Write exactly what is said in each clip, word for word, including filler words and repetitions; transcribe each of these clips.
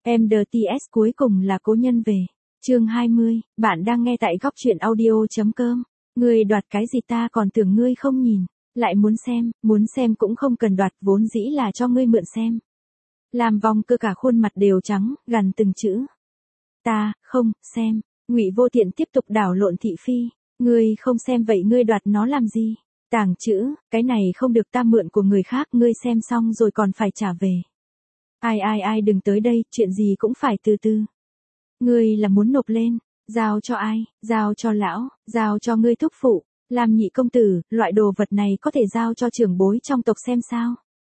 em đê tê ét cuối cùng là cố nhân về. Chương hai mươi, bạn đang nghe tại góc truyện audio.com. Ngươi đoạt cái gì ta còn tưởng ngươi không nhìn, lại muốn xem, muốn xem cũng không cần đoạt, vốn dĩ là cho ngươi mượn xem. Lam Vong Cơ cả khuôn mặt đều trắng, gằn từng chữ. Ta, không, xem. Ngụy Vô Tiện tiếp tục đảo lộn thị phi. Ngươi không xem vậy ngươi đoạt nó làm gì? Tàng chữ, cái này không được ta mượn của người khác, ngươi xem xong rồi còn phải trả về. Ai ai ai đừng tới đây, chuyện gì cũng phải từ từ. Ngươi là muốn nộp lên, giao cho ai, giao cho lão, giao cho ngươi thúc phụ, làm nhị công tử, loại đồ vật này có thể giao cho trưởng bối trong tộc xem sao.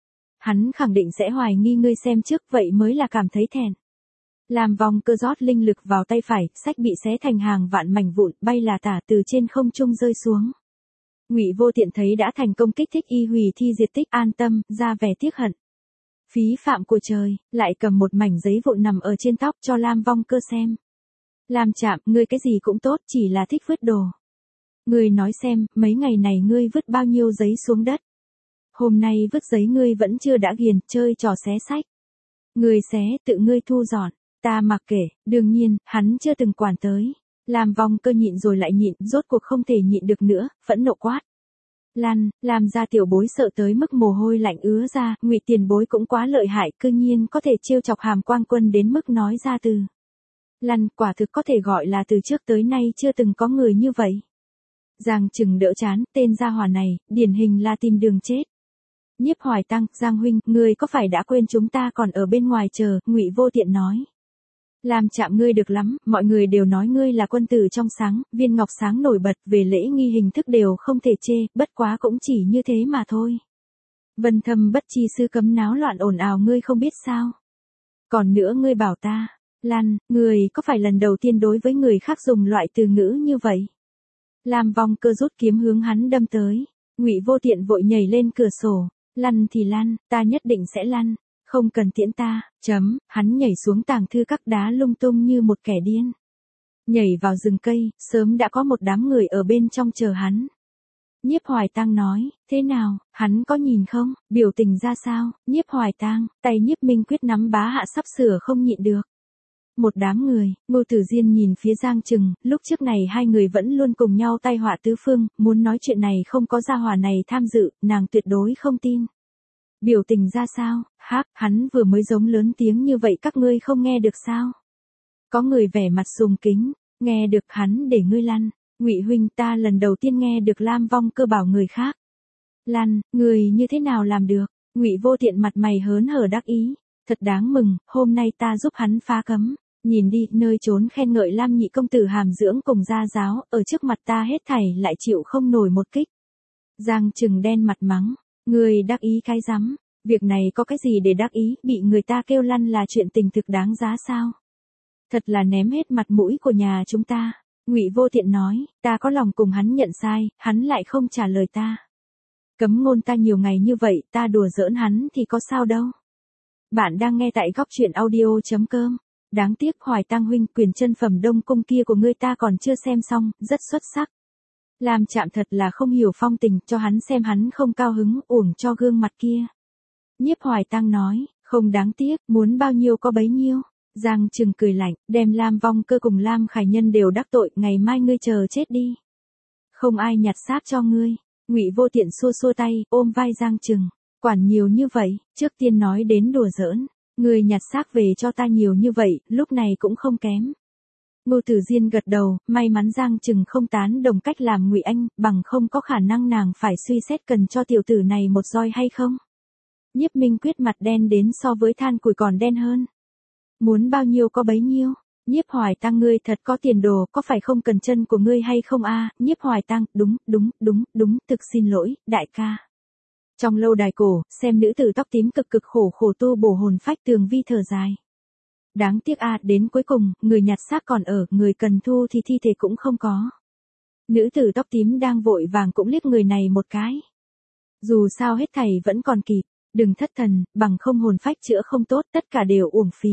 Hắn khẳng định sẽ hoài nghi ngươi xem trước vậy mới là cảm thấy thẹn. Làm Vong Cơ rót linh lực vào tay phải, sách bị xé thành hàng vạn mảnh vụn, bay là tả từ trên không trung rơi xuống. Ngụy Vô Tiện thấy đã thành công kích thích y hủy thi diệt tích, an tâm, ra vẻ tiếc hận. Phí phạm của trời, lại cầm một mảnh giấy vụn nằm ở trên tóc cho Lam Vong Cơ xem. Lam Trạm, ngươi cái gì cũng tốt, chỉ là thích vứt đồ. Ngươi nói xem, mấy ngày này ngươi vứt bao nhiêu giấy xuống đất. Hôm nay vứt giấy ngươi vẫn chưa đã ghiền, chơi trò xé sách. Ngươi xé, tự ngươi thu dọn, ta mặc kệ, đương nhiên, hắn chưa từng quản tới. Lam Vong Cơ nhịn rồi lại nhịn, rốt cuộc không thể nhịn được nữa, phẫn nộ quát. Lan, làm ra tiểu bối sợ tới mức mồ hôi lạnh ứa ra, Ngụy tiền bối cũng quá lợi hại, cư nhiên có thể trêu chọc Hàm Quang Quân đến mức nói ra từ. Lan, quả thực có thể gọi là từ trước tới nay chưa từng có người như vậy. Giang Trừng đỡ chán, tên gia hỏa này, điển hình là tìm đường chết. Nhiếp Hoài Tăng, Giang huynh, ngươi có phải đã quên chúng ta còn ở bên ngoài chờ, Ngụy Vô Tiện nói. Làm Chạm ngươi được lắm, mọi người đều nói ngươi là quân tử trong sáng, viên ngọc sáng nổi bật, về lễ nghi hình thức đều không thể chê, bất quá cũng chỉ như thế mà thôi. Vân Thâm bất chi sư cấm náo loạn ồn ào ngươi không biết sao. Còn nữa ngươi bảo ta, Lan, ngươi có phải lần đầu tiên đối với người khác dùng loại từ ngữ như vậy? Lam Vong Cơ rút kiếm hướng hắn đâm tới, Ngụy Vô Tiện vội nhảy lên cửa sổ, lăn thì lăn, ta nhất định sẽ lăn. Không cần tiễn ta, chấm, hắn nhảy xuống tàng thư các đá lung tung như một kẻ điên. Nhảy vào rừng cây, sớm đã có một đám người ở bên trong chờ hắn. Nhiếp Hoài Tăng nói, thế nào, hắn có nhìn không, biểu tình ra sao, Nhiếp Hoài Tăng, tay Nhiếp Minh Quyết nắm bá hạ sắp sửa không nhịn được. Một đám người, Ngô Tử Diên nhìn phía Giang Trừng, lúc trước này hai người vẫn luôn cùng nhau tai họa tứ phương, muốn nói chuyện này không có gia hỏa này tham dự, nàng tuyệt đối không tin. Biểu tình ra sao, hác, hắn vừa mới giống lớn tiếng như vậy các ngươi không nghe được sao? Có người vẻ mặt sùng kính, nghe được hắn để ngươi lăn, Ngụy huynh ta lần đầu tiên nghe được Lam Vong Cơ bảo người khác. Lăn, người như thế nào làm được? Ngụy Vô Tiện mặt mày hớn hở đắc ý, thật đáng mừng, hôm nay ta giúp hắn phá cấm. Nhìn đi, nơi trốn khen ngợi Lam nhị công tử hàm dưỡng cùng gia giáo, ở trước mặt ta hết thảy lại chịu không nổi một kích. Giang Trừng đen mặt mắng. Người đắc ý cái rắm, việc này có cái gì để đắc ý, bị người ta kêu lăn là chuyện tình thực đáng giá sao? Thật là ném hết mặt mũi của nhà chúng ta. Ngụy Vô Tiện nói, ta có lòng cùng hắn nhận sai, hắn lại không trả lời ta. Cấm ngôn ta nhiều ngày như vậy, ta đùa giỡn hắn thì có sao đâu. Bạn đang nghe tại góc truyện audio.com. Đáng tiếc Hoài Tăng huynh, quyền chân phẩm Đông Cung kia của ngươi ta còn chưa xem xong, rất xuất sắc. Làm Chạm thật là không hiểu phong tình, cho hắn xem hắn không cao hứng, uổng cho gương mặt kia. Nhiếp Hoài Tăng nói, không đáng tiếc, muốn bao nhiêu có bấy nhiêu. Giang Trừng cười lạnh, đem Lam Vong Cơ cùng Lam Khải Nhân đều đắc tội, ngày mai ngươi chờ chết đi. Không ai nhặt xác cho ngươi. Ngụy Vô Tiện xua xua tay, ôm vai Giang Trừng, quản nhiều như vậy, trước tiên nói đến đùa giỡn, ngươi nhặt xác về cho ta nhiều như vậy, lúc này cũng không kém. Ngô Tử Diên gật đầu, may mắn Giang Trừng không tán đồng cách làm Ngụy Anh, bằng không có khả năng nàng phải suy xét cần cho tiểu tử này một roi hay không. Nhiếp Minh Quyết mặt đen đến so với than củi còn đen hơn. Muốn bao nhiêu có bấy nhiêu. Nhiếp Hoài Tăng ngươi thật có tiền đồ, có phải không cần chân của ngươi hay không a? À? Nhiếp Hoài Tăng, đúng, đúng, đúng, đúng, thực xin lỗi, đại ca. Trong lâu đài cổ, xem nữ tử tóc tím cực cực khổ khổ tu bổ hồn phách Tường Vi thở dài. Đáng tiếc a, à, đến cuối cùng, người nhặt xác còn ở, người cần thu thì thi thể cũng không có. Nữ tử tóc tím đang vội vàng cũng liếc người này một cái. Dù sao hết thảy vẫn còn kịp, đừng thất thần, bằng không hồn phách chữa không tốt, tất cả đều uổng phí.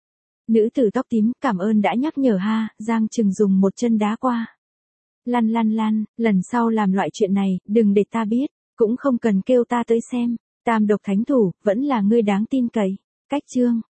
Nữ tử tóc tím, cảm ơn đã nhắc nhở ha, Giang Trừng dùng một chân đá qua. Lăn lăn lăn, lần sau làm loại chuyện này, đừng để ta biết, cũng không cần kêu ta tới xem, tam độc thánh thủ, vẫn là ngươi đáng tin cậy. Cách chương.